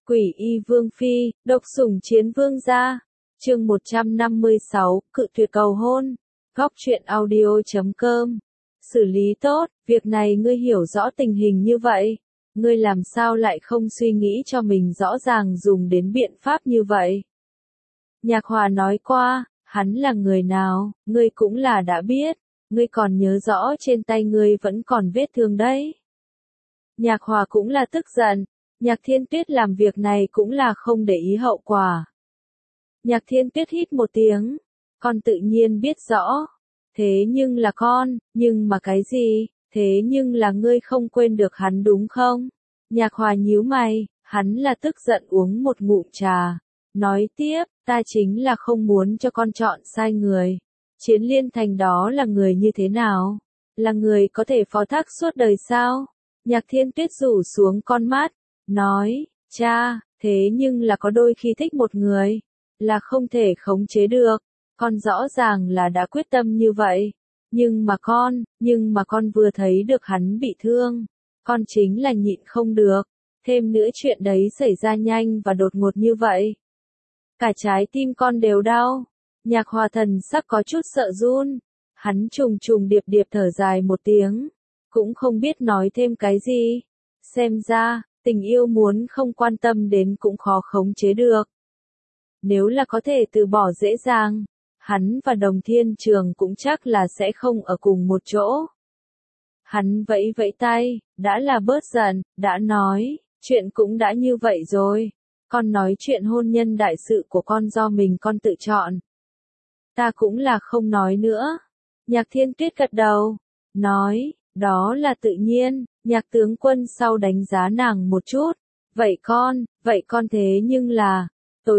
Quỷ y vương phi, độc sủng chiến vương gia. Chương 156, cự tuyệt cầu hôn. Góc truyện audio.com. Xử lý tốt, việc này ngươi hiểu rõ tình hình như vậy. Ngươi làm sao lại không suy nghĩ cho mình rõ ràng dùng đến biện pháp như vậy? Nhạc Hòa nói qua, hắn là người nào, ngươi cũng là đã biết. Ngươi còn nhớ rõ trên tay ngươi vẫn còn vết thương đấy. Nhạc Hòa cũng là tức giận. Nhạc Thiên Tuyết làm việc này cũng là không để ý hậu quả. Nhạc Thiên Tuyết hít một tiếng. Con tự nhiên biết rõ. Thế nhưng là con, nhưng mà cái gì? Thế nhưng là ngươi không quên được hắn đúng không? Nhạc Hòa nhíu mày, hắn là tức giận uống một ngụm trà. Nói tiếp, ta chính là không muốn cho con chọn sai người. Chiến Liên Thành đó là người như thế nào? Là người có thể phó thác suốt đời sao? Nhạc Thiên Tuyết rủ xuống con mắt. Nói, cha, thế nhưng là có đôi khi thích một người, là không thể khống chế được. Con rõ ràng là đã quyết tâm như vậy. Nhưng mà con vừa thấy được hắn bị thương. Con chính là nhịn không được. Thêm nữa chuyện đấy xảy ra nhanh và đột ngột như vậy. Cả trái tim con đều đau. Nhạc Hòa thần sắc có chút sợ run. Hắn trùng trùng điệp điệp thở dài một tiếng. Cũng không biết nói thêm cái gì. Xem ra, tình yêu muốn không quan tâm đến cũng khó khống chế được. Nếu là có thể từ bỏ dễ dàng, hắn và Đồng Thiên Trường cũng chắc là sẽ không ở cùng một chỗ. Hắn vẫy vẫy tay, đã là bớt giận, đã nói, chuyện cũng đã như vậy rồi. Con nói chuyện hôn nhân đại sự của con do mình con tự chọn. Ta cũng là không nói nữa. Nhạc Thiên Tuyết gật đầu, nói, đó là tự nhiên. Nhạc tướng quân sau đánh giá nàng một chút. Vậy con thế nhưng là, tối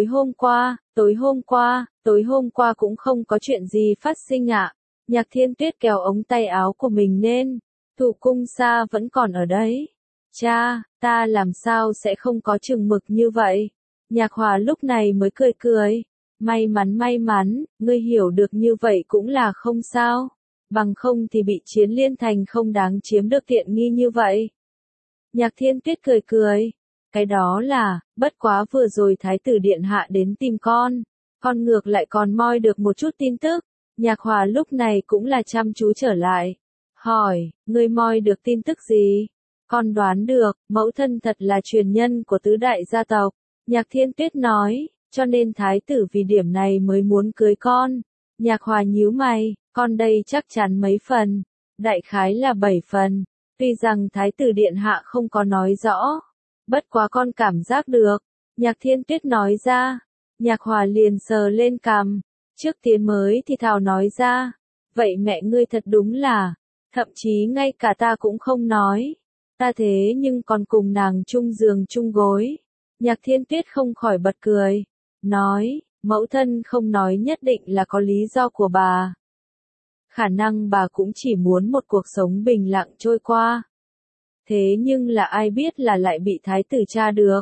hôm qua cũng không có chuyện gì phát sinh ạ. Nhạc Thiên Tuyết kéo ống tay áo của mình lên. Thủ cung xa vẫn còn ở đấy. Cha, ta làm sao sẽ không có chừng mực như vậy? Nhạc Hòa lúc này mới cười cười. May mắn, ngươi hiểu được như vậy cũng là không sao. Bằng không thì bị Chiến Liên Thành không đáng chiếm được tiện nghi như vậy. Nhạc Thiên Tuyết cười cười. Cái đó là, bất quá vừa rồi Thái tử Điện Hạ đến tìm con ngược lại còn moi được một chút tin tức. Nhạc Hòa lúc này cũng là chăm chú trở lại. Hỏi, ngươi moi được tin tức gì? Con đoán được, mẫu thân thật là truyền nhân của tứ đại gia tộc. Nhạc Thiên Tuyết nói, cho nên Thái tử vì điểm này mới muốn cưới con. Nhạc Hòa nhíu mày, con đây chắc chắn mấy phần, đại khái là 7 phần, tuy rằng Thái tử Điện Hạ không có nói rõ, bất quá con cảm giác được. Nhạc Thiên Tuyết nói ra. Nhạc Hòa liền sờ lên cằm, trước tiên mới thì thào nói ra, vậy mẹ ngươi thật đúng là, thậm chí ngay cả ta cũng không nói, ta thế nhưng còn cùng nàng chung giường chung gối. Nhạc Thiên Tuyết không khỏi bật cười, nói, mẫu thân không nói nhất định là có lý do của bà. Khả năng bà cũng chỉ muốn một cuộc sống bình lặng trôi qua. Thế nhưng là ai biết là lại bị thái tử tra được.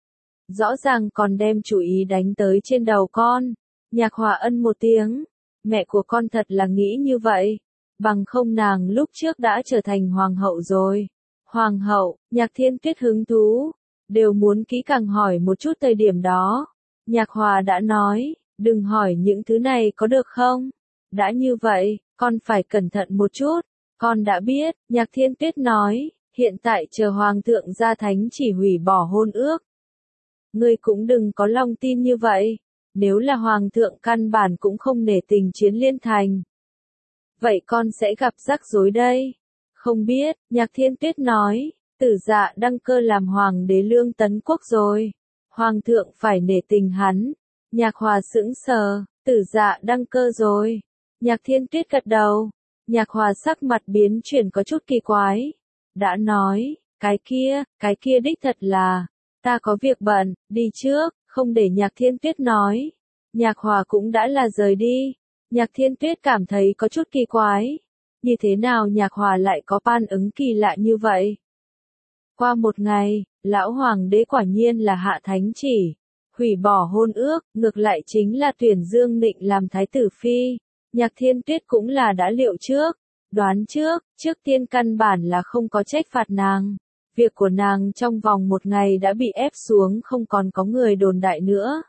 Rõ ràng còn đem chủ ý đánh tới trên đầu con. Nhạc Hòa ân một tiếng. Mẹ của con thật là nghĩ như vậy. Bằng không nàng lúc trước đã trở thành hoàng hậu rồi. Hoàng hậu, Nhạc Thiên Tuyết hứng thú. Đều muốn kỹ càng hỏi một chút thời điểm đó. Nhạc Hòa đã nói, đừng hỏi những thứ này có được không? Đã như vậy, con phải cẩn thận một chút. Con đã biết, Nhạc Thiên Tuyết nói, hiện tại chờ Hoàng thượng ra thánh chỉ hủy bỏ hôn ước. Ngươi cũng đừng có lòng tin như vậy. Nếu là Hoàng thượng căn bản cũng không nể tình Chiến Liên Thành. Vậy con sẽ gặp rắc rối đây. Không biết, Nhạc Thiên Tuyết nói, Tử Dạ đăng cơ làm Hoàng đế Lương Tấn Quốc rồi. Hoàng thượng phải nể tình hắn. Nhạc Hòa sững sờ, Tử Dạ đăng cơ rồi. Nhạc Thiên Tuyết gật đầu. Nhạc Hòa sắc mặt biến chuyển có chút kỳ quái. Đã nói, cái kia đích thật là, ta có việc bận, đi trước, không để Nhạc Thiên Tuyết nói. Nhạc Hòa cũng đã là rời đi. Nhạc Thiên Tuyết cảm thấy có chút kỳ quái. Như thế nào Nhạc Hòa lại có phản ứng kỳ lạ như vậy? Qua một ngày, lão hoàng đế quả nhiên là hạ thánh chỉ, hủy bỏ hôn ước, ngược lại chính là tuyển Dương Nịnh làm thái tử phi. Nhạc Thiên Tuyết cũng là đã liệu trước, đoán trước tiên căn bản là không có trách phạt nàng. Việc của nàng trong vòng một ngày đã bị ép xuống, không còn có người đồn đại nữa.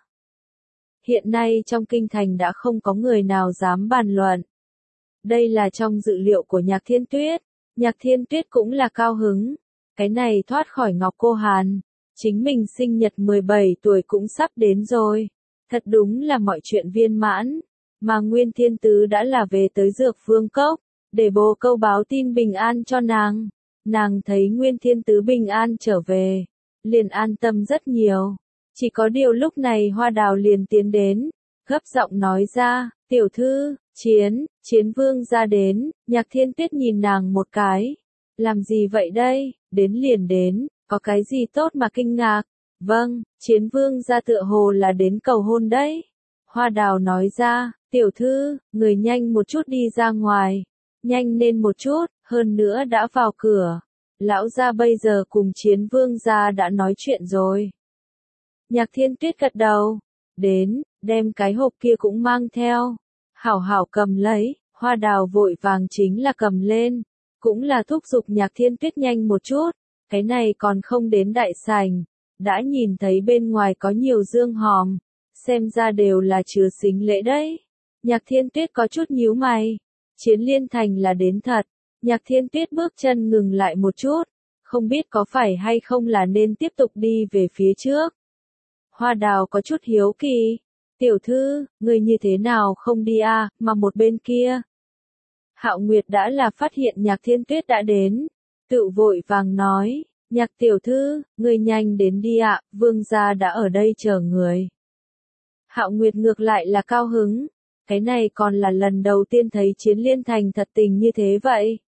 Hiện nay trong kinh thành đã không có người nào dám bàn luận. Đây là trong dự liệu của Nhạc Thiên Tuyết. Nhạc Thiên Tuyết cũng là cao hứng. Cái này thoát khỏi Ngọc Cô Hàn. Chính mình sinh nhật 17 tuổi cũng sắp đến rồi. Thật đúng là mọi chuyện viên mãn. Mà Nguyên Thiên Tứ đã là về tới Dược Vương Cốc, để bồ câu báo tin bình an cho nàng. Nàng thấy Nguyên Thiên Tứ bình an trở về, liền an tâm rất nhiều. Chỉ có điều lúc này Hoa Đào liền tiến đến, gấp giọng nói ra, tiểu thư, chiến vương ra đến. Nhạc Thiên Tuyết nhìn nàng một cái. Làm gì vậy đây, đến liền đến, có cái gì tốt mà kinh ngạc? Vâng, chiến vương ra tựa hồ là đến cầu hôn đấy. Hoa Đào nói ra, tiểu thư, người nhanh một chút đi ra ngoài. Nhanh lên một chút, hơn nữa đã vào cửa. Lão gia bây giờ cùng chiến vương gia đã nói chuyện rồi. Nhạc Thiên Tuyết gật đầu. Đến, đem cái hộp kia cũng mang theo. Hảo hảo cầm lấy. Hoa Đào vội vàng chính là cầm lên. Cũng là thúc giục Nhạc Thiên Tuyết nhanh một chút. Cái này còn không đến đại sảnh. Đã nhìn thấy bên ngoài có nhiều dương hòm. Xem ra đều là chứa sính lễ đấy. Nhạc Thiên Tuyết có chút nhíu mày. Chiến Liên Thành là đến thật. Nhạc Thiên Tuyết bước chân ngừng lại một chút. Không biết có phải hay không là nên tiếp tục đi về phía trước. Hoa Đào có chút hiếu kỳ. Tiểu thư, người như thế nào không đi à, mà một bên kia. Hạo Nguyệt đã là phát hiện Nhạc Thiên Tuyết đã đến. Tự vội vàng nói, Nhạc tiểu thư, người nhanh đến đi ạ, vương gia đã ở đây chờ người. Hạo Nguyệt ngược lại là cao hứng. Cái này còn là lần đầu tiên thấy Chiến Liên Thành thật tình như thế vậy.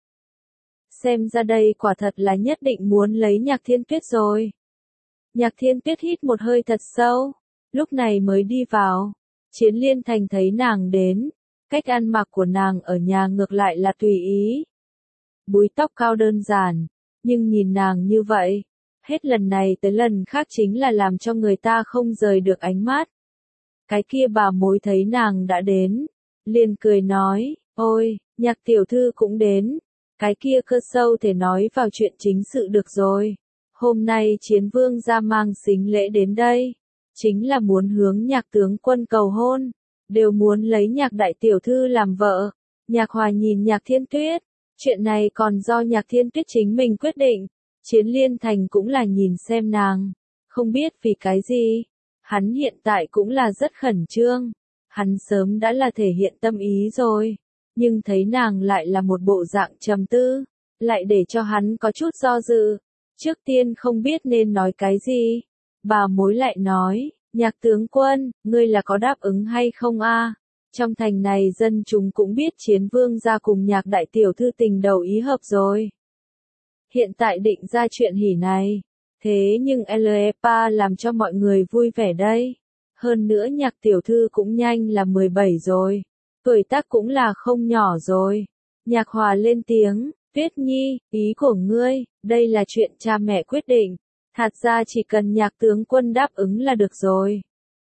Xem ra đây quả thật là nhất định muốn lấy Nhạc Thiên Tuyết rồi. Nhạc Thiên Tuyết hít một hơi thật sâu, lúc này mới đi vào. Chiến Liên Thành thấy nàng đến, cách ăn mặc của nàng ở nhà ngược lại là tùy ý. Búi tóc cao đơn giản, nhưng nhìn nàng như vậy, hết lần này tới lần khác chính là làm cho người ta không rời được ánh mắt. Cái kia bà mối thấy nàng đã đến, liền cười nói, ôi, Nhạc tiểu thư cũng đến. Cái kia cơ sâu thể nói vào chuyện chính sự được rồi. Hôm nay chiến vương ra mang sính lễ đến đây. Chính là muốn hướng Nhạc tướng quân cầu hôn. Đều muốn lấy Nhạc đại tiểu thư làm vợ. Nhạc Hòa nhìn Nhạc Thiên Tuyết. Chuyện này còn do Nhạc Thiên Tuyết chính mình quyết định. Chiến Liên Thành cũng là nhìn xem nàng. Không biết vì cái gì. Hắn hiện tại cũng là rất khẩn trương. Hắn sớm đã là thể hiện tâm ý rồi. Nhưng thấy nàng lại là một bộ dạng trầm tư, lại để cho hắn có chút do dự. Trước tiên không biết nên nói cái gì. Bà mối lại nói, Nhạc tướng quân, ngươi là có đáp ứng hay không a? Trong thành này dân chúng cũng biết chiến vương ra cùng Nhạc đại tiểu thư tình đầu ý hợp rồi. Hiện tại định ra chuyện hỉ này. Thế nhưng Lepa làm cho mọi người vui vẻ đây. Hơn nữa Nhạc tiểu thư cũng nhanh là 17 rồi. Tuổi tác cũng là không nhỏ rồi. Nhạc Hòa lên tiếng, Tuyết Nhi, ý của ngươi, đây là chuyện cha mẹ quyết định. Thật ra chỉ cần Nhạc tướng quân đáp ứng là được rồi.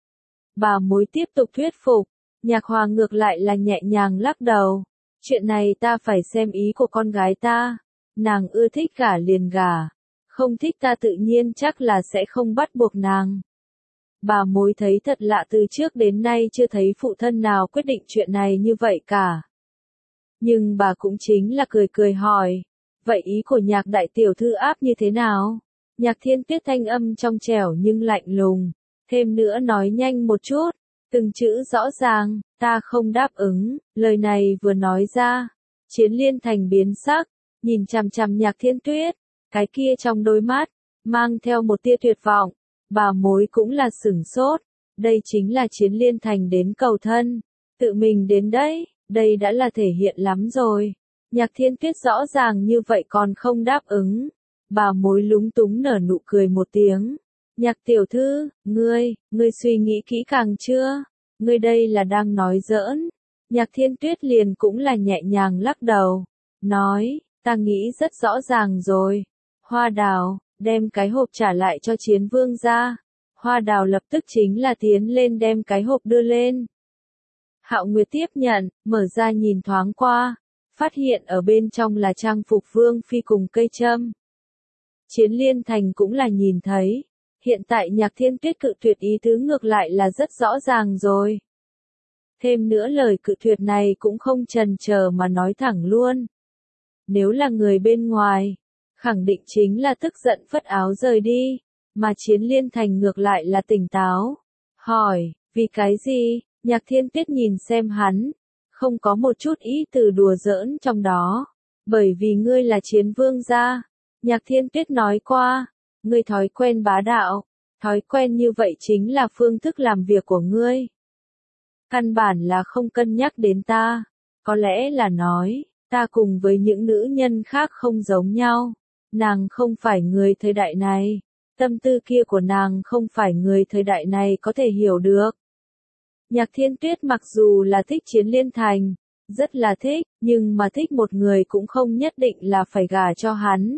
Bà mối tiếp tục thuyết phục. Nhạc Hòa ngược lại là nhẹ nhàng lắc đầu. Chuyện này ta phải xem ý của con gái ta. Nàng ưa thích gả liền gả. Không thích ta tự nhiên chắc là sẽ không bắt buộc nàng. Bà mối thấy thật lạ, từ trước đến nay chưa thấy phụ thân nào quyết định chuyện này như vậy cả. Nhưng bà cũng chính là cười cười hỏi, vậy ý của Nhạc đại tiểu thư áp như thế nào? Nhạc Thiên Tuyết thanh âm trong trẻo nhưng lạnh lùng, thêm nữa nói nhanh một chút, từng chữ rõ ràng, ta không đáp ứng. Lời này vừa nói ra, Chiến Liên Thành biến sắc, nhìn chằm chằm Nhạc Thiên Tuyết, cái kia trong đôi mắt, mang theo một tia tuyệt vọng. Bà mối cũng là sửng sốt, đây chính là Chiến Liên Thành đến cầu thân, tự mình đến đấy, đây đã là thể hiện lắm rồi. Nhạc Thiên Tuyết rõ ràng như vậy còn không đáp ứng. Bà mối lúng túng nở nụ cười một tiếng. Nhạc tiểu thư, ngươi suy nghĩ kỹ càng chưa? Ngươi đây là đang nói giỡn. Nhạc Thiên Tuyết liền cũng là nhẹ nhàng lắc đầu, nói, ta nghĩ rất rõ ràng rồi. Hoa Đào, đem cái hộp trả lại cho chiến vương ra. Hoa Đào lập tức chính là tiến lên đem cái hộp đưa lên. Hạo Nguyệt tiếp nhận, mở ra nhìn thoáng qua, phát hiện ở bên trong là trang phục vương phi cùng cây trâm. Chiến Liên Thành cũng là nhìn thấy. Hiện tại Nhạc Thiên Tuyết cự tuyệt ý tứ ngược lại là rất rõ ràng rồi. Thêm nữa lời cự tuyệt này cũng không chần chờ mà nói thẳng luôn. Nếu là người bên ngoài, khẳng định chính là tức giận phất áo rời đi, mà Chiến Liên Thành ngược lại là tỉnh táo. Hỏi, vì cái gì? Nhạc Thiên Tuyết nhìn xem hắn, không có một chút ý từ đùa giỡn trong đó. Bởi vì ngươi là Chiến Vương gia. Nhạc Thiên Tuyết nói qua, ngươi thói quen bá đạo, thói quen như vậy chính là phương thức làm việc của ngươi. Căn bản là không cân nhắc đến ta, có lẽ là nói, ta cùng với những nữ nhân khác không giống nhau, nàng không phải người thời đại này, tâm tư kia của nàng không phải người thời đại này có thể hiểu được. Nhạc Thiên Tuyết mặc dù là thích Chiến Liên Thành, rất là thích, nhưng mà thích một người cũng không nhất định là phải gả cho hắn.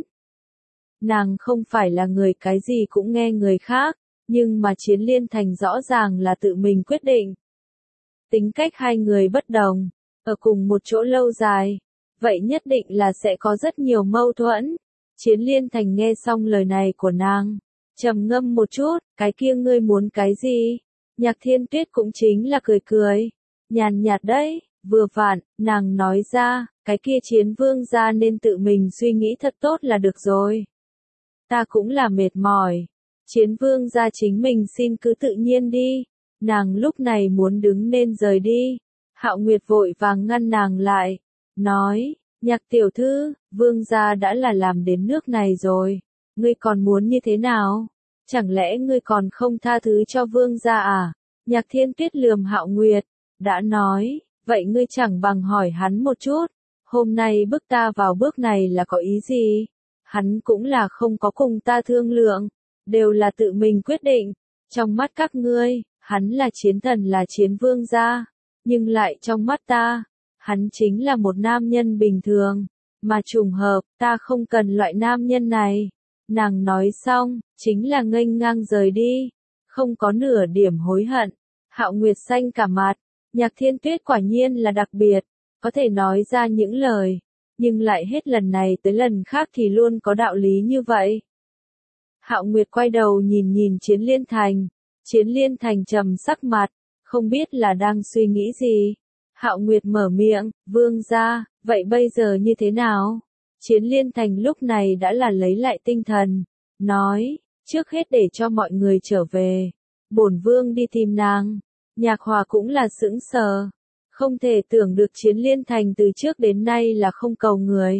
Nàng không phải là người cái gì cũng nghe người khác, nhưng mà Chiến Liên Thành rõ ràng là tự mình quyết định. Tính cách hai người bất đồng, ở cùng một chỗ lâu dài, vậy nhất định là sẽ có rất nhiều mâu thuẫn. Chiến Liên Thành nghe xong lời này của nàng, trầm ngâm một chút, cái kia ngươi muốn cái gì? Nhạc Thiên Tuyết cũng chính là cười cười, nhàn nhạt đấy, vừa vặn, nàng nói ra, cái kia Chiến Vương gia nên tự mình suy nghĩ thật tốt là được rồi. Ta cũng là mệt mỏi, Chiến Vương gia chính mình xin cứ tự nhiên đi. Nàng lúc này muốn đứng nên rời đi, Hạo Nguyệt vội vàng ngăn nàng lại, nói, Nhạc tiểu thư, Vương gia đã là làm đến nước này rồi, ngươi còn muốn như thế nào? Chẳng lẽ ngươi còn không tha thứ cho Vương gia à? Nhạc Thiên Tuyết lườm Hạo Nguyệt, đã nói, vậy ngươi chẳng bằng hỏi hắn một chút, hôm nay bức ta vào bước này là có ý gì? Hắn cũng là không có cùng ta thương lượng, đều là tự mình quyết định, trong mắt các ngươi, hắn là chiến thần là Chiến Vương gia, nhưng lại trong mắt ta, hắn chính là một nam nhân bình thường, mà trùng hợp, ta không cần loại nam nhân này. Nàng nói xong, chính là nghênh ngang rời đi, không có nửa điểm hối hận. Hạo Nguyệt xanh cả mặt, Nhạc Thiên Tuyết quả nhiên là đặc biệt, có thể nói ra những lời, nhưng lại hết lần này tới lần khác thì luôn có đạo lý như vậy. Hạo Nguyệt quay đầu nhìn nhìn Chiến Liên Thành. Chiến Liên Thành trầm sắc mặt, không biết là đang suy nghĩ gì. Hạo Nguyệt mở miệng, Vương gia, vậy bây giờ như thế nào? Chiến Liên Thành lúc này đã là lấy lại tinh thần, nói, trước hết để cho mọi người trở về. Bổn Vương đi tìm nàng. Nhạc Hòa cũng là sững sờ, không thể tưởng được Chiến Liên Thành từ trước đến nay là không cầu người.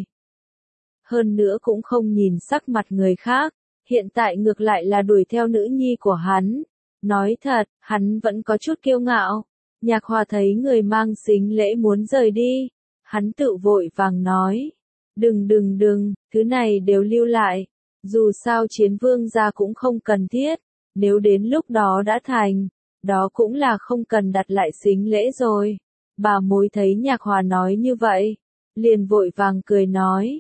Hơn nữa cũng không nhìn sắc mặt người khác, hiện tại ngược lại là đuổi theo nữ nhi của hắn. Nói thật, hắn vẫn có chút kiêu ngạo. Nhạc Hòa thấy người mang sính lễ muốn rời đi, hắn tự vội vàng nói, đừng, thứ này đều lưu lại, dù sao Chiến Vương gia cũng không cần thiết, nếu đến lúc đó đã thành, đó cũng là không cần đặt lại sính lễ rồi. Bà mối thấy Nhạc Hòa nói như vậy, liền vội vàng cười nói,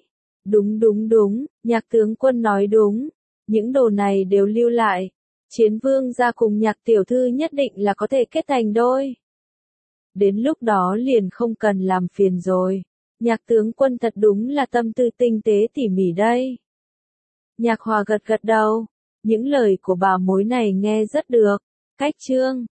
đúng, Nhạc tướng quân nói đúng, những đồ này đều lưu lại. Chiến Vương gia cùng Nhạc tiểu thư nhất định là có thể kết thành đôi. Đến lúc đó liền không cần làm phiền rồi. Nhạc tướng quân thật đúng là tâm tư tinh tế tỉ mỉ đây. Nhạc Hòa gật gật đầu. Những lời của bà mối này nghe rất được. Cách chương